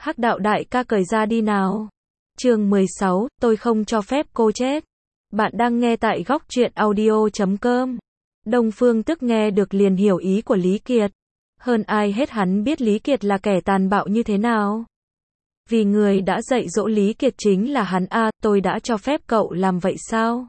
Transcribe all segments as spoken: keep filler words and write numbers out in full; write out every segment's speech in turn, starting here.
Hắc đạo đại ca cởi ra đi nào. Chương mười sáu, tôi không cho phép cô chết. Bạn đang nghe tại góc truyện audio chấm com. Đông Phương Tức nghe được liền hiểu ý của Lý Kiệt. Hơn ai hết hắn biết Lý Kiệt là kẻ tàn bạo như thế nào. Vì người đã dạy dỗ Lý Kiệt chính là hắn a, à, tôi đã cho phép cậu làm vậy sao?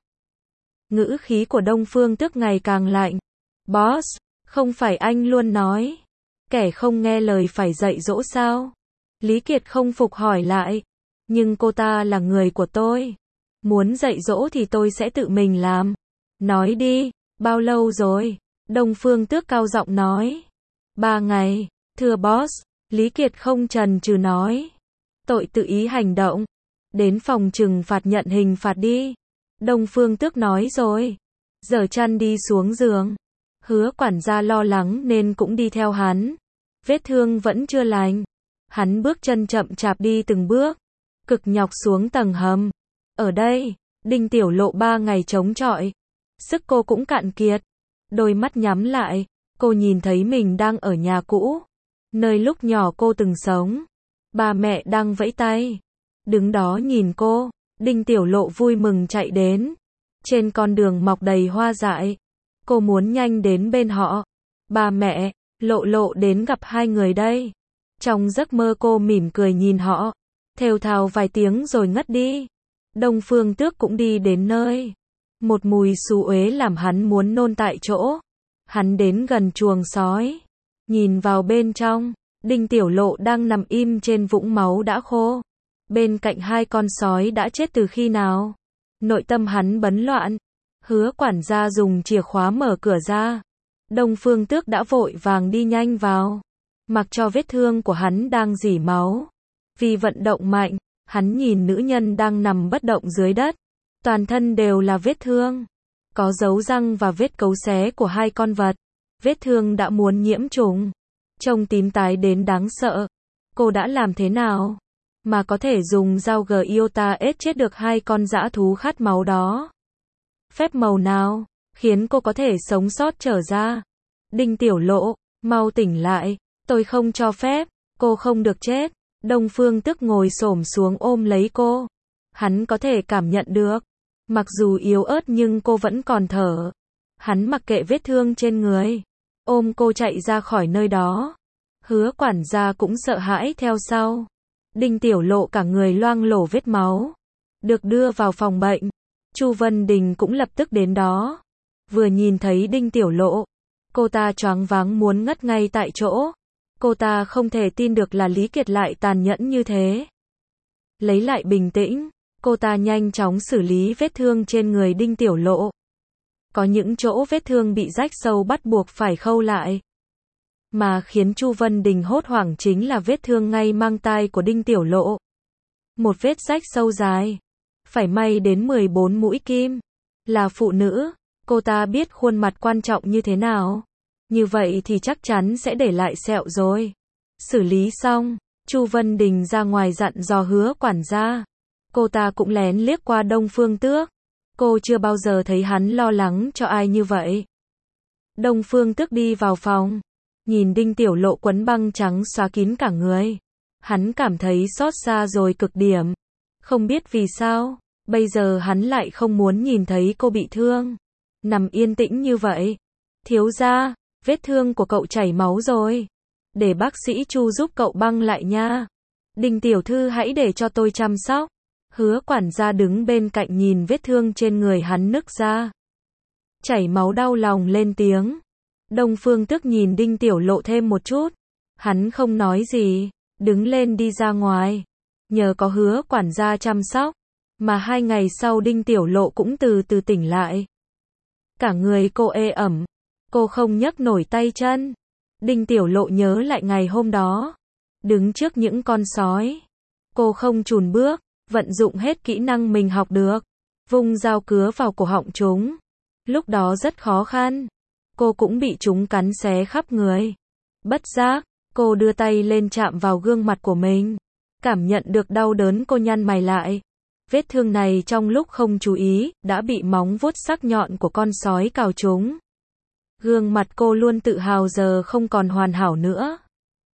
Ngữ khí của Đông Phương Tức ngày càng lạnh. Boss, không phải anh luôn nói, kẻ không nghe lời phải dạy dỗ sao? Lý Kiệt không phục hỏi lại. Nhưng cô ta là người của tôi. Muốn dạy dỗ thì tôi sẽ tự mình làm. Nói đi, bao lâu rồi? Đông Phương Tước cao giọng nói. Ba ngày, thưa boss. Lý Kiệt không chần chừ nói. Tội tự ý hành động. Đến phòng trừng phạt nhận hình phạt đi. Đông Phương Tước nói rồi. Giở chăn đi xuống giường. Hứa quản gia lo lắng nên cũng đi theo hắn. Vết thương vẫn chưa lành. Hắn bước chân chậm chạp đi từng bước. Cực nhọc xuống tầng hầm. Ở đây, Đinh Tiểu Lộ ba ngày chống chọi. Sức cô cũng cạn kiệt. Đôi mắt nhắm lại. Cô nhìn thấy mình đang ở nhà cũ. Nơi lúc nhỏ cô từng sống. Ba mẹ đang vẫy tay. Đứng đó nhìn cô. Đinh Tiểu Lộ vui mừng chạy đến. Trên con đường mọc đầy hoa dại. Cô muốn nhanh đến bên họ. Ba mẹ, Lộ Lộ đến gặp hai người đây. Trong giấc mơ cô mỉm cười nhìn họ. Thều thào vài tiếng rồi ngất đi. Đông Phương Tước cũng đi đến nơi. Một mùi xú uế làm hắn muốn nôn tại chỗ. Hắn đến gần chuồng sói. Nhìn vào bên trong. Đinh Tiểu Lộ đang nằm im trên vũng máu đã khô. Bên cạnh hai con sói đã chết từ khi nào. Nội tâm hắn bấn loạn. Hứa quản gia dùng chìa khóa mở cửa ra. Đông Phương Tước đã vội vàng đi nhanh vào. Mặc cho vết thương của hắn đang rỉ máu. Vì vận động mạnh, hắn nhìn nữ nhân đang nằm bất động dưới đất. Toàn thân đều là vết thương. Có dấu răng và vết cấu xé của hai con vật. Vết thương đã muốn nhiễm trùng. Trông tím tái đến đáng sợ. Cô đã làm thế nào mà có thể dùng dao Giota ết chết được hai con dã thú khát máu đó? Phép màu nào khiến cô có thể sống sót trở ra? Đinh Tiểu Lộ, mau tỉnh lại. Tôi không cho phép, cô không được chết. Đông Phương Tức ngồi xổm xuống ôm lấy cô. Hắn có thể cảm nhận được. Mặc dù yếu ớt nhưng cô vẫn còn thở. Hắn mặc kệ vết thương trên người. Ôm cô chạy ra khỏi nơi đó. Hứa quản gia cũng sợ hãi theo sau. Đinh Tiểu Lộ cả người loang lổ vết máu. Được đưa vào phòng bệnh. Chu Vân Đình cũng lập tức đến đó. Vừa nhìn thấy Đinh Tiểu Lộ, cô ta choáng váng muốn ngất ngay tại chỗ. Cô ta không thể tin được là Lý Kiệt lại tàn nhẫn như thế. Lấy lại bình tĩnh, cô ta nhanh chóng xử lý vết thương trên người Đinh Tiểu Lộ. Có những chỗ vết thương bị rách sâu bắt buộc phải khâu lại. Mà khiến Chu Vân Đình hốt hoảng chính là vết thương ngay mang tai của Đinh Tiểu Lộ. Một vết rách sâu dài. Phải may đến mười bốn mũi kim. Là phụ nữ, cô ta biết khuôn mặt quan trọng như thế nào. Như vậy thì chắc chắn sẽ để lại sẹo rồi. Xử lý xong, Chu Vân Đình ra ngoài dặn dò Hứa quản gia. Cô ta cũng lén liếc qua Đông Phương Tước. Cô chưa bao giờ thấy hắn lo lắng cho ai như vậy. Đông Phương Tước đi vào phòng. Nhìn Đinh Tiểu Lộ quấn băng trắng xóa kín cả người. Hắn cảm thấy xót xa rồi cực điểm. Không biết vì sao, bây giờ hắn lại không muốn nhìn thấy cô bị thương. Nằm yên tĩnh như vậy. Thiếu gia, vết thương của cậu chảy máu rồi. Để bác sĩ Chu giúp cậu băng lại nha. Đinh tiểu thư hãy để cho tôi chăm sóc. Hứa quản gia đứng bên cạnh nhìn vết thương trên người hắn nứt ra. Chảy máu đau lòng lên tiếng. Đông Phương Tức nhìn Đinh Tiểu Lộ thêm một chút. Hắn không nói gì, đứng lên đi ra ngoài. Nhờ có Hứa quản gia chăm sóc, mà hai ngày sau Đinh Tiểu Lộ cũng từ từ tỉnh lại. Cả người cô ê ẩm. Cô không nhấc nổi tay chân. Đinh Tiểu Lộ nhớ lại ngày hôm đó. Đứng trước những con sói. Cô không chùn bước, vận dụng hết kỹ năng mình học được. Vung dao cứa vào cổ họng chúng. Lúc đó rất khó khăn. Cô cũng bị chúng cắn xé khắp người. Bất giác, cô đưa tay lên chạm vào gương mặt của mình. Cảm nhận được đau đớn cô nhăn mày lại. Vết thương này trong lúc không chú ý, đã bị móng vuốt sắc nhọn của con sói cào trúng. Gương mặt cô luôn tự hào giờ không còn hoàn hảo nữa.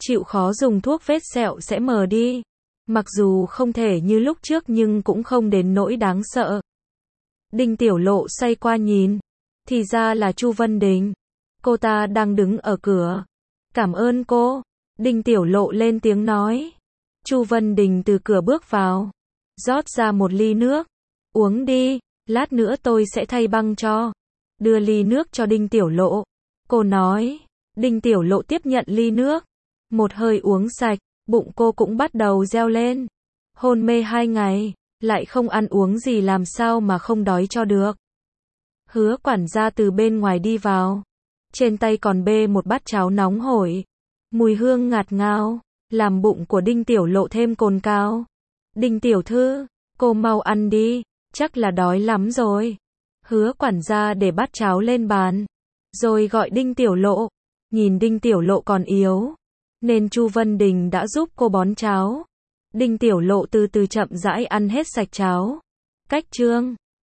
chịu khó dùng thuốc vết sẹo sẽ mờ đi. Mặc dù không thể như lúc trước nhưng cũng không đến nỗi đáng sợ. Đinh Tiểu Lộ xoay qua nhìn, thì ra là Chu Vân Đình. Cô ta đang đứng ở cửa. Cảm ơn cô. Đinh Tiểu Lộ lên tiếng nói. Chu Vân Đình từ cửa bước vào, rót ra một ly nước. Uống đi, lát nữa tôi sẽ thay băng cho. Đưa ly nước cho Đinh Tiểu Lộ. Cô nói. Đinh Tiểu Lộ tiếp nhận ly nước. Một hơi uống sạch, bụng cô cũng bắt đầu reo lên. Hôn mê hai ngày, lại không ăn uống gì làm sao mà không đói cho được. Hứa quản gia từ bên ngoài đi vào. Trên tay còn bê một bát cháo nóng hổi. Mùi hương ngạt ngào, làm bụng của Đinh Tiểu Lộ thêm cồn cào. Đinh Tiểu Thư, cô mau ăn đi, chắc là đói lắm rồi. Hứa quản gia để bát cháo lên bàn, rồi gọi Đinh Tiểu Lộ. Nhìn Đinh Tiểu Lộ còn yếu, nên Chu Vân Đình đã giúp cô bón cháo. Đinh Tiểu Lộ từ từ chậm rãi ăn hết sạch cháo. Cách chương